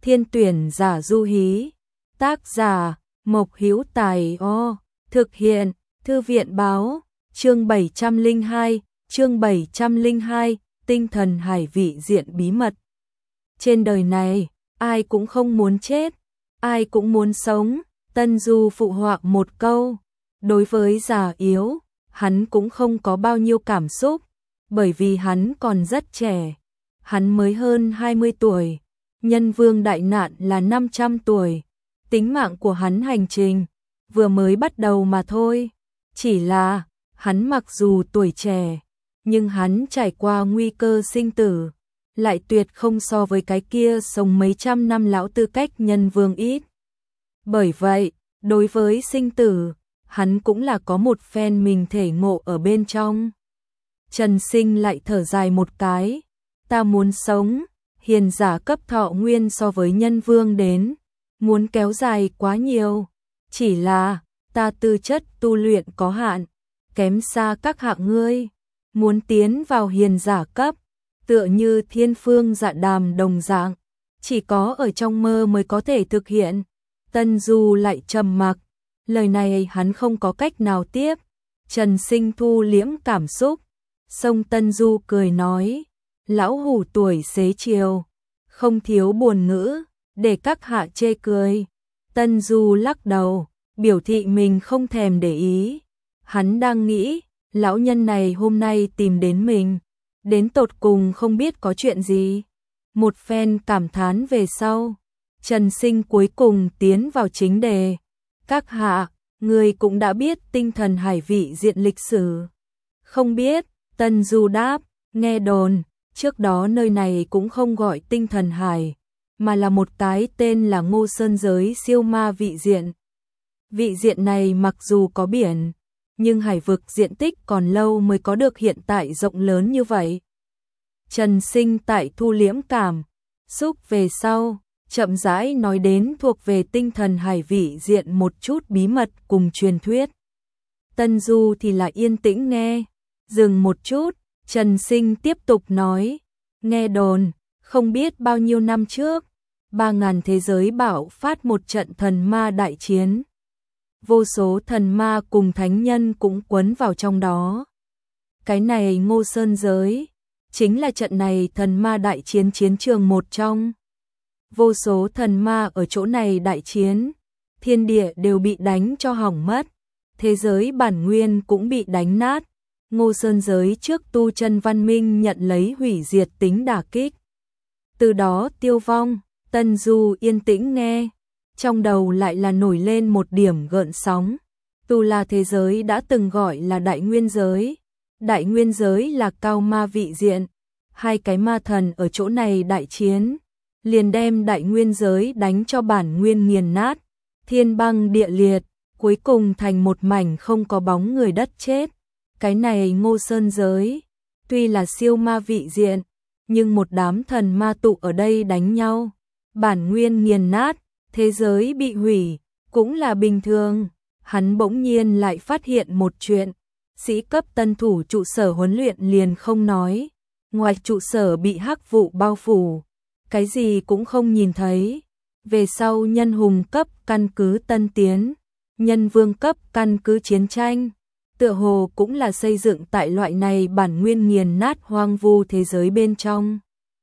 Thiên tuyển giả du hí. Tác giả Mộc Hữu Tài. Thực hiện Thư viện báo. Chương 702, tinh thần hải vị diện bí mật. Trên đời này, ai cũng không muốn chết, ai cũng muốn sống. Tân Du phụ họa một câu. Đối với già yếu, hắn cũng không có bao nhiêu cảm xúc, bởi vì hắn còn rất trẻ. Hắn mới hơn 20 tuổi, Nhân Vương đại nạn là 500 tuổi. Tính mạng của hắn hành trình vừa mới bắt đầu mà thôi. Chỉ là, hắn mặc dù tuổi trẻ, nhưng hắn trải qua nguy cơ sinh tử, lại tuyệt không so với cái kia sống mấy trăm năm lão tư cách Nhân Vương ít. Bởi vậy, đối với sinh tử, hắn cũng là có một phen mình thể ngộ ở bên trong. Trần Sinh lại thở dài một cái. Ta muốn sống, hiền giả cấp thọ nguyên so với Nhân Vương đến, muốn kéo dài quá nhiều. Chỉ là, ta tư chất tu luyện có hạn, kém xa các hạng ngươi. Muốn tiến vào hiền giả cấp, tựa như thiên phương dạ đàm đồng dạng, chỉ có ở trong mơ mới có thể thực hiện. Tân Du lại trầm mặc, lời này hắn không có cách nào tiếp. Trần Sinh thu liễm cảm xúc, song Tân Du cười nói, lão hủ tuổi xế chiều, không thiếu buồn ngữ, để các hạ chê cười. Tân Du lắc đầu, biểu thị mình không thèm để ý. Hắn đang nghĩ, lão nhân này hôm nay tìm đến mình, đến tột cùng không biết có chuyện gì. Một phen cảm thán về sau, Trần Sinh cuối cùng tiến vào chính đề. Các hạ, người cũng đã biết tinh thần hải vị diện lịch sử. Không biết, Tân Du đáp, nghe đồn, trước đó nơi này cũng không gọi tinh thần hải, mà là một cái tên là Ngô Sơn giới siêu ma vị diện. Vị diện này mặc dù có biển, nhưng hải vực diện tích còn lâu mới có được hiện tại rộng lớn như vậy. Trần Sinh tại thu liễm cảm xúc về sau, chậm rãi nói đến thuộc về tinh thần hải vị diện một chút bí mật cùng truyền thuyết. Tân Du thì là yên tĩnh nghe. Dừng một chút, Trần Sinh tiếp tục nói, nghe đồn, không biết bao nhiêu năm trước, 3000 thế giới bạo phát một trận thần ma đại chiến. Vô số thần ma cùng thánh nhân cũng quấn vào trong đó. Cái này Ngô Sơn giới, chính là trận này thần ma đại chiến chiến trường một trong. Vô số thần ma ở chỗ này đại chiến, thiên địa đều bị đánh cho hỏng mất, thế giới bản nguyên cũng bị đánh nát. Ngô Sơn giới trước tu chân văn minh nhận lấy hủy diệt tính đả kích, từ đó tiêu vong. Tân Du yên tĩnh nghe, trong đầu lại là nổi lên một điểm gợn sóng. Tu La thế giới đã từng gọi là Đại Nguyên giới. Đại Nguyên giới là cao ma vị diện, hai cái ma thần ở chỗ này đại chiến, liền đem Đại Nguyên giới đánh cho bản nguyên nghiền nát, thiên băng địa liệt, cuối cùng thành một mảnh không có bóng người đất chết. Cái này Ngô Sơn giới, tuy là siêu ma vị diện, nhưng một đám thần ma tụ ở đây đánh nhau, bản nguyên nghiền nát, thế giới bị hủy, cũng là bình thường. Hắn bỗng nhiên lại phát hiện một chuyện, sĩ cấp tân thủ trụ sở huấn luyện liền không nói, ngoài trụ sở bị hắc vụ bao phủ, cái gì cũng không nhìn thấy. Về sau nhân hùng cấp căn cứ tân tiến, nhân vương cấp căn cứ chiến tranh, tựa hồ cũng là xây dựng tại loại này bản nguyên nghiền nát hoang vu thế giới bên trong.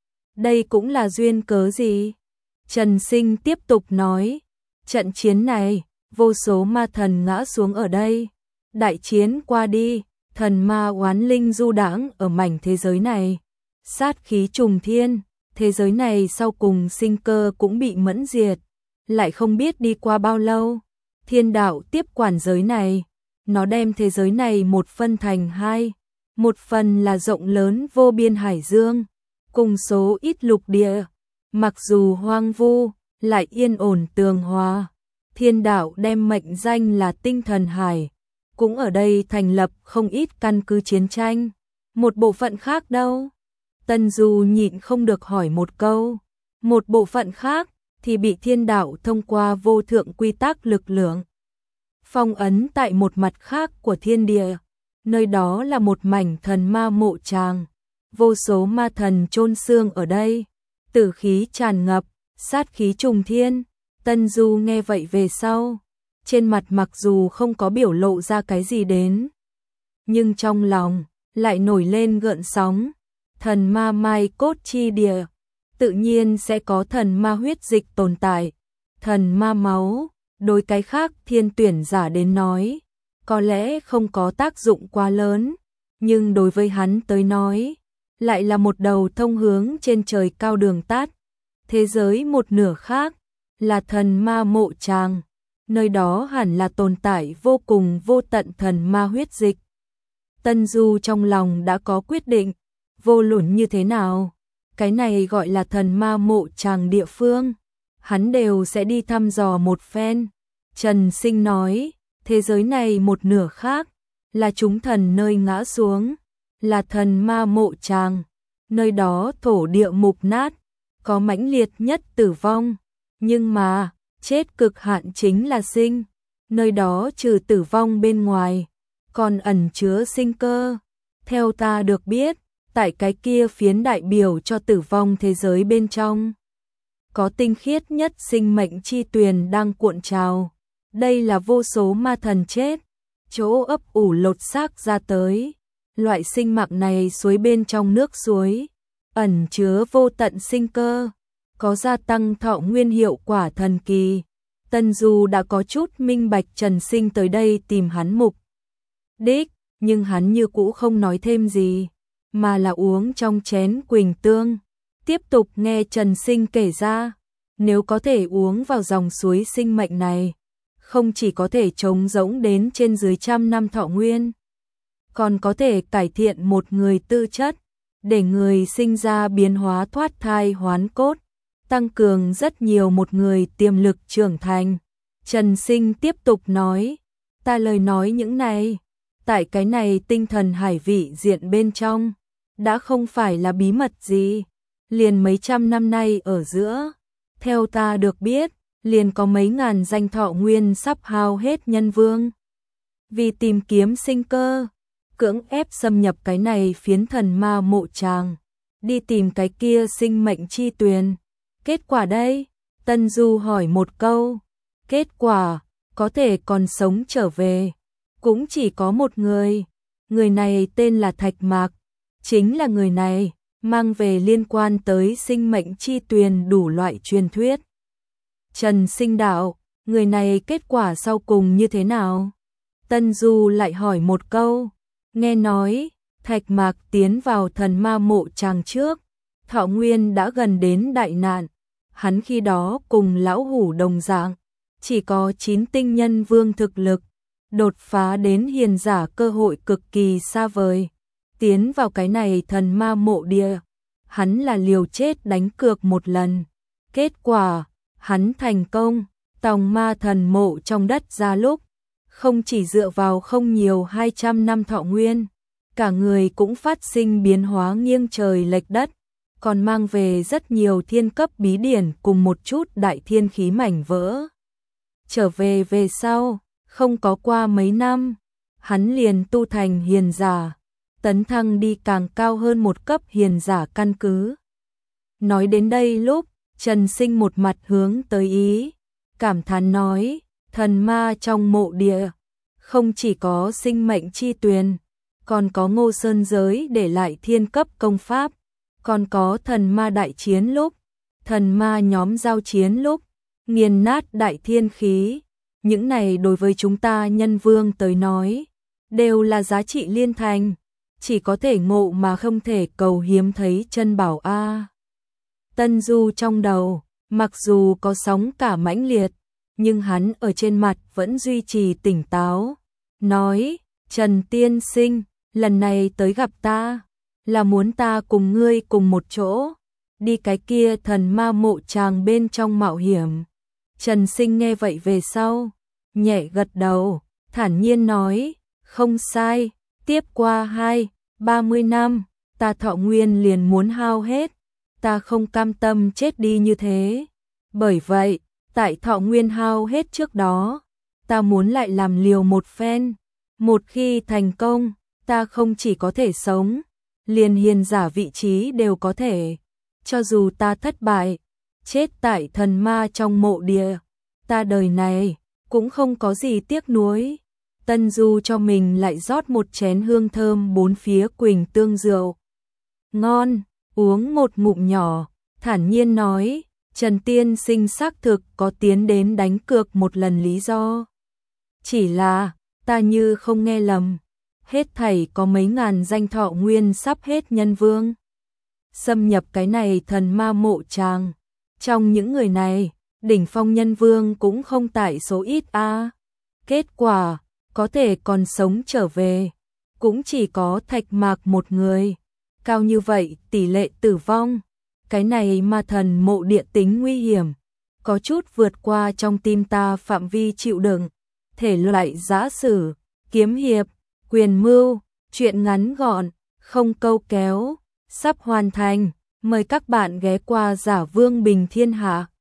Đây cũng là duyên cớ gì? Trần Sinh tiếp tục nói, trận chiến này, vô số ma thần ngã xuống ở đây. Đại chiến qua đi, thần ma oán linh du đãng ở mảnh thế giới này. Sát khí trùng thiên, thế giới này sau cùng sinh cơ cũng bị mẫn diệt. Lại không biết đi qua bao lâu, thiên đạo tiếp quản giới này. Nó đem thế giới này một phân thành hai. Một phần là rộng lớn vô biên hải dương, cùng số ít lục địa. Mặc dù hoang vu, lại yên ổn tường hòa. Thiên đạo đem mệnh danh là tinh thần hải, cũng ở đây thành lập không ít căn cứ chiến tranh. Một bộ phận khác đâu? Tân Du nhịn không được hỏi một câu. Một bộ phận khác thì bị thiên đạo thông qua vô thượng quy tắc lực lượng phong ấn tại một mặt khác của thiên địa. Nơi đó là một mảnh thần ma mộ tràng, vô số ma thần chôn xương ở đây, tử khí tràn ngập, sát khí trùng thiên. Tân Du nghe vậy về sau, trên mặt mặc dù không có biểu lộ ra cái gì đến, nhưng trong lòng lại nổi lên gợn sóng. Thần ma mai cốt chi địa, tự nhiên sẽ có thần ma huyết dịch tồn tại. Thần ma máu, đối cái khác thiên tuyển giả đến nói, có lẽ không có tác dụng quá lớn, nhưng đối với hắn tới nói, lại là một đầu thông hướng trên trời cao đường tắt. Thế giới một nửa khác, là thần ma mộ tràng, nơi đó hẳn là tồn tại vô cùng vô tận thần ma huyết dịch. Tân Du trong lòng đã có quyết định, vô luận như thế nào, cái này gọi là thần ma mộ tràng địa phương, hắn đều sẽ đi thăm dò một phen. Trần Sinh nói, thế giới này một nửa khác, là chúng thần nơi ngã xuống, là thần ma mộ tràng, nơi đó thổ địa mục nát, có mãnh liệt nhất tử vong, nhưng mà, chết cực hạn chính là sinh, nơi đó trừ tử vong bên ngoài, còn ẩn chứa sinh cơ. Theo ta được biết, tại cái kia phiến đại biểu cho tử vong thế giới bên trong, có tinh khiết nhất sinh mệnh chi tuyền đang cuộn trào. Đây là vô số ma thần chết, chỗ ấp ủ lột xác ra tới. Loại sinh mạng này suối bên trong nước suối, ẩn chứa vô tận sinh cơ, có gia tăng thọ nguyên hiệu quả thần kỳ. Tân Du đã có chút minh bạch Trần Sinh tới đây tìm hắn mục đích, nhưng hắn như cũ không nói thêm gì, mà là uống trong chén quỳnh tương, tiếp tục nghe Trần Sinh kể ra, nếu có thể uống vào dòng suối sinh mệnh này, không chỉ có thể trống rỗng đến trên dưới 100 năm thọ nguyên, còn có thể cải thiện một người tư chất, để người sinh ra biến hóa thoát thai hoán cốt, tăng cường rất nhiều một người tiềm lực trưởng thành. Trần Sinh tiếp tục nói, ta lời nói những này, tại cái này tinh thần hải vị diện bên trong, đã không phải là bí mật gì, liền mấy trăm năm nay ở giữa, theo ta được biết, liền có mấy ngàn danh thọ nguyên sắp hao hết nhân vương. Vì tìm kiếm sinh cơ, cưỡng ép xâm nhập cái này phiến thần ma mộ tràng, đi tìm cái kia sinh mệnh chi tuyền. Kết quả đây, Tân Du hỏi một câu, kết quả, có thể còn sống trở về, cũng chỉ có một người này tên là Thạch Mạc, chính là người này, mang về liên quan tới sinh mệnh chi tuyền đủ loại truyền thuyết. Trần Sinh đạo, người này kết quả sau cùng như thế nào? Tân Du lại hỏi một câu, nghe nói, Thạch Mạc tiến vào thần ma mộ tràng trước, thọ nguyên đã gần đến đại nạn, hắn khi đó cùng lão hủ đồng dạng, chỉ có 9 tinh nhân vương thực lực, đột phá đến hiền giả cơ hội cực kỳ xa vời, tiến vào cái này thần ma mộ địa, hắn là liều chết đánh cược một lần, kết quả, hắn thành công, tòng ma thần mộ trong đất ra lúc, không chỉ dựa vào không nhiều 200 năm thọ nguyên, cả người cũng phát sinh biến hóa nghiêng trời lệch đất, còn mang về rất nhiều thiên cấp bí điển cùng một chút đại thiên khí mảnh vỡ. Trở về sau, không có qua mấy năm, hắn liền tu thành hiền giả, tấn thăng đi càng cao hơn một cấp hiền giả căn cứ. Nói đến đây lúc, Trần Sinh một mặt hướng tới ý, cảm thán nói, thần ma trong mộ địa, không chỉ có sinh mệnh chi tuyền, còn có Ngô Sơn Giới để lại thiên cấp công pháp, còn có thần ma đại chiến lúc, thần ma nhóm giao chiến lúc, nghiền nát đại thiên khí. Những này đối với chúng ta nhân vương tới nói, đều là giá trị liên thành, chỉ có thể ngộ mà không thể cầu, hiếm thấy chân bảo a. Tân Du trong đầu, mặc dù có sóng cả mãnh liệt, nhưng hắn ở trên mặt vẫn duy trì tỉnh táo, nói, Trần Tiên Sinh, lần này tới gặp ta, là muốn ta cùng ngươi cùng một chỗ, đi cái kia thần ma mộ tràng bên trong mạo hiểm. Trần Sinh nghe vậy về sau, nhẹ gật đầu, thản nhiên nói, không sai, tiếp qua 20-30 năm, ta thọ nguyên liền muốn hao hết, ta không cam tâm chết đi như thế. Bởi vậy, tại thọ nguyên hao hết trước đó, ta muốn lại làm liều một phen, một khi thành công, ta không chỉ có thể sống, liền hiền giả vị trí đều có thể, cho dù ta thất bại, chết tại thần ma trong mộ địa. Ta đời này cũng không có gì tiếc nuối. Tân Du cho mình lại rót một chén hương thơm bốn phía quỳnh tương rượu. Ngon, uống một ngụm nhỏ, thản nhiên nói, Trần Tiên Sinh xác thực có tiến đến đánh cược một lần lý do. Chỉ là, ta như không nghe lầm, hết thảy có mấy ngàn danh thọ nguyên sắp hết nhân vương. Xâm nhập cái này thần ma mộ tràng. Trong những người này, đỉnh phong nhân vương cũng không tại số ít a. Kết quả, có thể còn sống trở về, cũng chỉ có Thạch Mạc một người. Cao như vậy tỷ lệ tử vong, cái này ma thần mộ địa tính nguy hiểm, có chút vượt qua trong tim ta phạm vi chịu đựng. Thể loại giã sử, kiếm hiệp, quyền mưu, truyện ngắn gọn, không câu kéo, sắp hoàn thành. Mời các bạn ghé qua Giả Vương Bình Thiên Hạ.